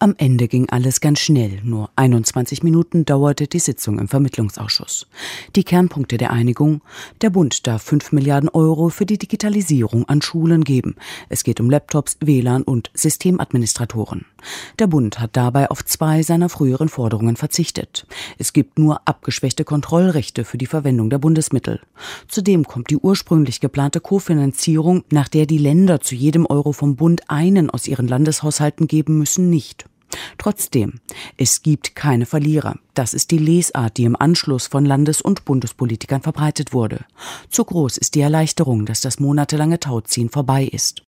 Am Ende ging alles ganz schnell. Nur 21 Minuten dauerte die Sitzung im Vermittlungsausschuss. Die Kernpunkte der Einigung: Der Bund darf 5 Milliarden Euro für die Digitalisierung an Schulen geben. Es geht um Laptops, WLAN und Systemadministratoren. Der Bund hat dabei auf 2 seiner früheren Forderungen verzichtet. Es gibt nur abgeschwächte Kontrollrechte für die Verwendung der Bundesmittel. Zudem kommt die ursprünglich geplante Kofinanzierung, nach der die Länder zu jedem Euro vom Bund einen aus ihren Landeshaushalten geben müssen, nicht. Trotzdem, es gibt keine Verlierer. Das ist die Lesart, die im Anschluss von Landes- und Bundespolitikern verbreitet wurde. Zu groß ist die Erleichterung, dass das monatelange Tauziehen vorbei ist.